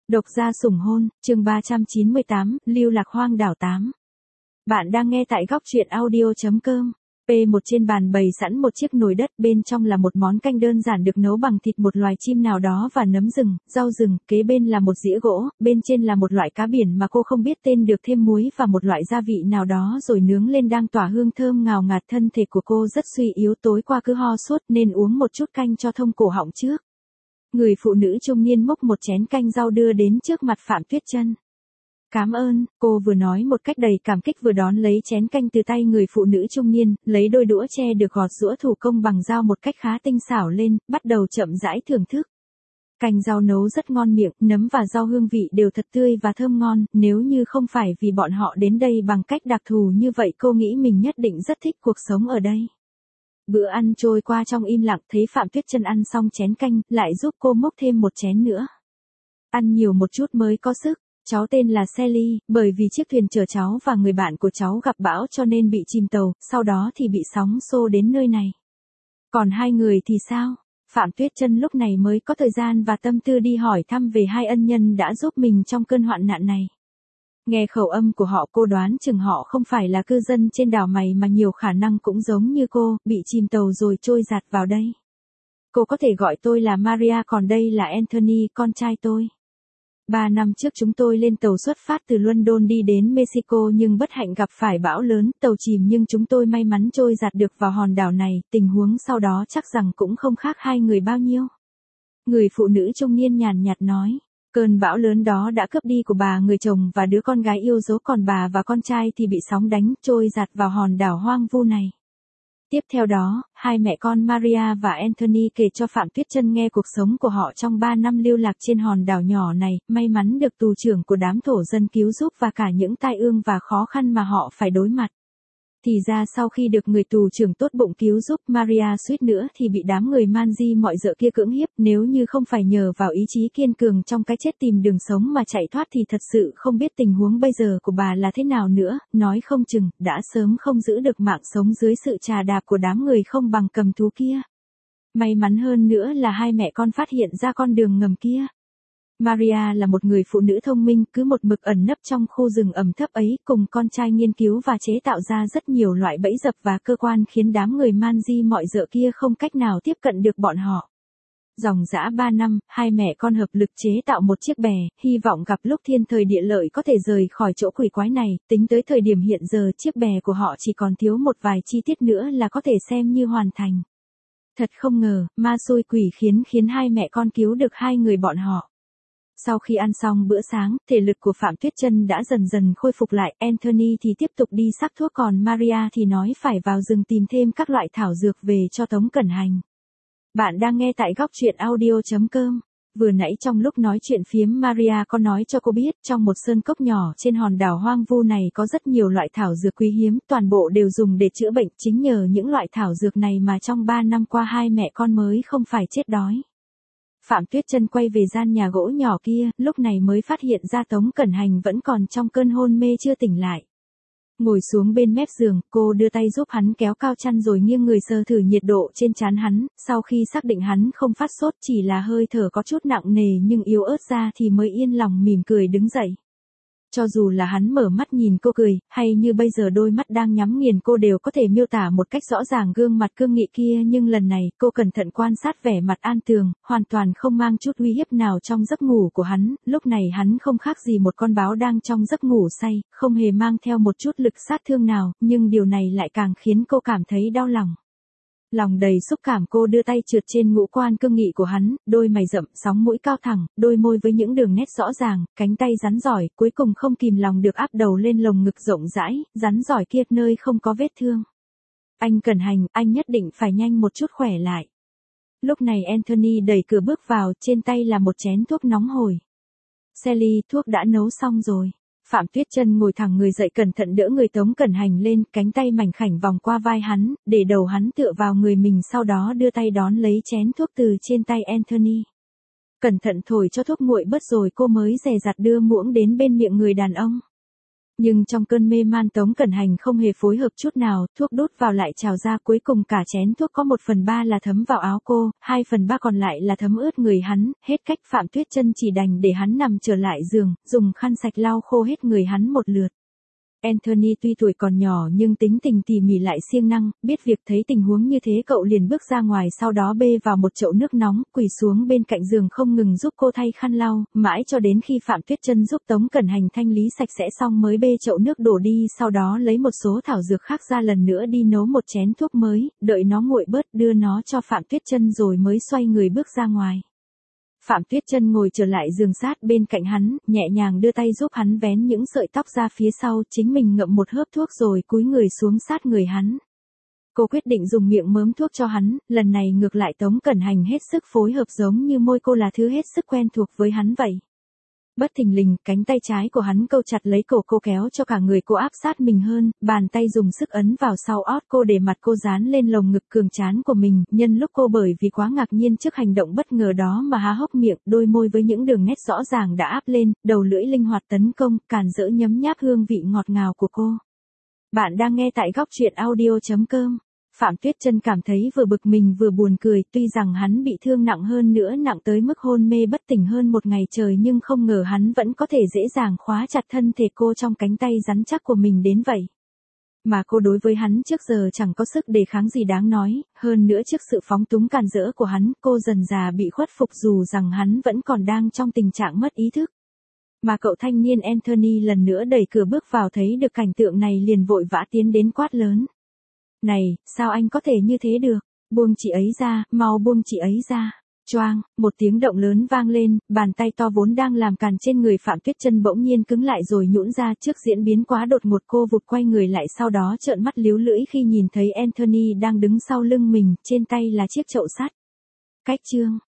Độc gia sủng hôn, chương 398, lưu lạc hoang đảo 8. Bạn đang nghe tại góc truyện audio.com. P1 trên bàn bày sẵn một chiếc nồi đất, bên trong là một món canh đơn giản được nấu bằng thịt một loài chim nào đó và nấm rừng, rau rừng, kế bên là một dĩa gỗ, bên trên là một loại cá biển mà cô không biết tên được thêm muối và một loại gia vị nào đó rồi nướng lên đang tỏa hương thơm ngào ngạt. Thân thể của cô rất suy yếu, tối qua cứ ho sốt nên uống một chút canh cho thông cổ họng trước. Người phụ nữ trung niên múc một chén canh rau đưa đến trước mặt Phạm Tuyết Chân. Cảm ơn, cô vừa nói một cách đầy cảm kích vừa đón lấy chén canh từ tay người phụ nữ trung niên, lấy đôi đũa tre được gọt giũa thủ công bằng dao một cách khá tinh xảo lên, bắt đầu chậm rãi thưởng thức. Canh rau nấu rất ngon miệng, nấm và rau hương vị đều thật tươi và thơm ngon, nếu như không phải vì bọn họ đến đây bằng cách đặc thù như vậy cô nghĩ mình nhất định rất thích cuộc sống ở đây. Bữa ăn trôi qua trong im lặng, thấy Phạm Tuyết Chân ăn xong chén canh, lại giúp cô múc thêm một chén nữa. Ăn nhiều một chút mới có sức. Cháu tên là Sally, bởi vì chiếc thuyền chở cháu và người bạn của cháu gặp bão cho nên bị chìm tàu, sau đó thì bị sóng xô đến nơi này. Còn hai người thì sao? Phạm Tuyết Chân lúc này mới có thời gian và tâm tư đi hỏi thăm về hai ân nhân đã giúp mình trong cơn hoạn nạn này. Nghe khẩu âm của họ cô đoán chừng họ không phải là cư dân trên đảo này mà nhiều khả năng cũng giống như cô, bị chìm tàu rồi trôi dạt vào đây. Cô có thể gọi tôi là Maria, còn đây là Anthony, con trai tôi. 3 năm trước chúng tôi lên tàu xuất phát từ London đi đến Mexico nhưng bất hạnh gặp phải bão lớn, tàu chìm nhưng chúng tôi may mắn trôi dạt được vào hòn đảo này, tình huống sau đó chắc rằng cũng không khác hai người bao nhiêu. Người phụ nữ trung niên nhàn nhạt nói. Cơn bão lớn đó đã cướp đi của bà người chồng và đứa con gái yêu dấu, còn bà và con trai thì bị sóng đánh trôi dạt vào hòn đảo hoang vu này. Tiếp theo đó, hai mẹ con Maria và Anthony kể cho Phạm Tuyết Chân nghe cuộc sống của họ trong 3 năm lưu lạc trên hòn đảo nhỏ này, may mắn được tù trưởng của đám thổ dân cứu giúp và cả những tai ương và khó khăn mà họ phải đối mặt. Thì ra sau khi được người tù trưởng tốt bụng cứu giúp, Maria suýt nữa thì bị đám người man di mọi dợ kia cưỡng hiếp, nếu như không phải nhờ vào ý chí kiên cường trong cái chết tìm đường sống mà chạy thoát thì thật sự không biết tình huống bây giờ của bà là thế nào nữa, nói không chừng đã sớm không giữ được mạng sống dưới sự trà đạp của đám người không bằng cầm thú kia. May mắn hơn nữa là hai mẹ con phát hiện ra con đường ngầm kia. Maria là một người phụ nữ thông minh, cứ một mực ẩn nấp trong khu rừng ẩm thấp ấy, cùng con trai nghiên cứu và chế tạo ra rất nhiều loại bẫy dập và cơ quan khiến đám người man di mọi dợ kia không cách nào tiếp cận được bọn họ. Dòng dã 3 năm, hai mẹ con hợp lực chế tạo một chiếc bè, hy vọng gặp lúc thiên thời địa lợi có thể rời khỏi chỗ quỷ quái này, tính tới thời điểm hiện giờ chiếc bè của họ chỉ còn thiếu một vài chi tiết nữa là có thể xem như hoàn thành. Thật không ngờ, ma xui quỷ khiến hai mẹ con cứu được hai người bọn họ. Sau khi ăn xong bữa sáng, thể lực của Phạm Tuyết Chân đã dần dần khôi phục lại, Anthony thì tiếp tục đi sắc thuốc còn Maria thì nói phải vào rừng tìm thêm các loại thảo dược về cho Tống Cẩn Hành. Bạn đang nghe tại góc truyện audio.com. Vừa nãy trong lúc nói chuyện phiếm Maria có nói cho cô biết trong một sơn cốc nhỏ trên hòn đảo hoang vu này có rất nhiều loại thảo dược quý hiếm, toàn bộ đều dùng để chữa bệnh, chính nhờ những loại thảo dược này mà trong 3 năm qua hai mẹ con mới không phải chết đói. Phạm Tuyết Chân quay về gian nhà gỗ nhỏ kia, lúc này mới phát hiện ra Tống Cẩn Hành vẫn còn trong cơn hôn mê chưa tỉnh lại. Ngồi xuống bên mép giường, cô đưa tay giúp hắn kéo cao chăn rồi nghiêng người sờ thử nhiệt độ trên trán hắn, sau khi xác định hắn không phát sốt chỉ là hơi thở có chút nặng nề nhưng yếu ớt ra thì mới yên lòng mỉm cười đứng dậy. Cho dù là hắn mở mắt nhìn cô cười, hay như bây giờ đôi mắt đang nhắm nghiền cô đều có thể miêu tả một cách rõ ràng gương mặt cương nghị kia, nhưng lần này cô cẩn thận quan sát vẻ mặt an tường, hoàn toàn không mang chút uy hiếp nào trong giấc ngủ của hắn, lúc này hắn không khác gì một con báo đang trong giấc ngủ say, không hề mang theo một chút lực sát thương nào, nhưng điều này lại càng khiến cô cảm thấy đau lòng. Lòng đầy xúc cảm cô đưa tay trượt trên ngũ quan cương nghị của hắn, đôi mày rậm, sóng mũi cao thẳng, đôi môi với những đường nét rõ ràng, cánh tay rắn giỏi, cuối cùng không kìm lòng được áp đầu lên lồng ngực rộng rãi, rắn giỏi kia nơi không có vết thương. Anh Cẩn Hành, anh nhất định phải nhanh một chút khỏe lại. Lúc này Anthony đẩy cửa bước vào, trên tay là một chén thuốc nóng hổi. Sally, thuốc đã nấu xong rồi. Phạm Tuyết Chân ngồi thẳng người dậy cẩn thận đỡ người Tống Cẩn Hành lên, cánh tay mảnh khảnh vòng qua vai hắn, để đầu hắn tựa vào người mình sau đó đưa tay đón lấy chén thuốc từ trên tay Anthony. Cẩn thận thổi cho thuốc nguội bớt rồi cô mới dè dặt đưa muỗng đến bên miệng người đàn ông. Nhưng trong cơn mê man Tống Cẩn Hành không hề phối hợp chút nào, thuốc đút vào lại trào ra, cuối cùng cả chén thuốc có 1/3 là thấm vào áo cô, 2/3 còn lại là thấm ướt người hắn, hết cách Phạm Tuyết Chân chỉ đành để hắn nằm trở lại giường, dùng khăn sạch lau khô hết người hắn một lượt. Anthony tuy tuổi còn nhỏ nhưng tính tình tỉ mỉ lại siêng năng, biết việc, thấy tình huống như thế cậu liền bước ra ngoài, sau đó bê vào một chậu nước nóng, quỳ xuống bên cạnh giường không ngừng giúp cô thay khăn lau, mãi cho đến khi Phạm Tuyết Chân giúp Tống Cẩn Hành thanh lý sạch sẽ xong mới bê chậu nước đổ đi, sau đó lấy một số thảo dược khác ra lần nữa đi nấu một chén thuốc mới, đợi nó nguội bớt đưa nó cho Phạm Tuyết Chân rồi mới xoay người bước ra ngoài. Phạm Tuyết Chân ngồi trở lại giường sát bên cạnh hắn, nhẹ nhàng đưa tay giúp hắn vén những sợi tóc ra phía sau, chính mình ngậm một hớp thuốc rồi cúi người xuống sát người hắn. Cô quyết định dùng miệng mớm thuốc cho hắn, lần này ngược lại Tống Cẩn Hành hết sức phối hợp, giống như môi cô là thứ hết sức quen thuộc với hắn vậy. Bất thình lình, cánh tay trái của hắn câu chặt lấy cổ cô, kéo cho cả người cô áp sát mình hơn, bàn tay dùng sức ấn vào sau ót cô để mặt cô dán lên lồng ngực cường tráng của mình, nhân lúc cô bởi vì quá ngạc nhiên trước hành động bất ngờ đó mà há hốc miệng, đôi môi với những đường nét rõ ràng đã áp lên, đầu lưỡi linh hoạt tấn công, càn rỡ nhấm nháp hương vị ngọt ngào của cô. Bạn đang nghe tại góc truyện audio.com. Phạm Tuyết Chân cảm thấy vừa bực mình vừa buồn cười, tuy rằng hắn bị thương nặng hơn nữa, nặng tới mức hôn mê bất tỉnh hơn một ngày trời, nhưng không ngờ hắn vẫn có thể dễ dàng khóa chặt thân thể cô trong cánh tay rắn chắc của mình đến vậy. Mà cô đối với hắn trước giờ chẳng có sức đề kháng gì đáng nói, hơn nữa trước sự phóng túng càn rỡ của hắn, cô dần dà bị khuất phục dù rằng hắn vẫn còn đang trong tình trạng mất ý thức. Mà cậu thanh niên Anthony lần nữa đẩy cửa bước vào, thấy được cảnh tượng này liền vội vã tiến đến quát lớn. Này, sao anh có thể như thế được? Buông chị ấy ra, mau buông chị ấy ra. Choang, một tiếng động lớn vang lên, bàn tay to vốn đang làm càn trên người Phạm Tuyết Chân bỗng nhiên cứng lại rồi nhũn ra. Trước diễn biến quá đột ngột, cô vụt quay người lại, sau đó trợn mắt líu lưỡi khi nhìn thấy Anthony đang đứng sau lưng mình, trên tay là chiếc chậu sắt. Cách chương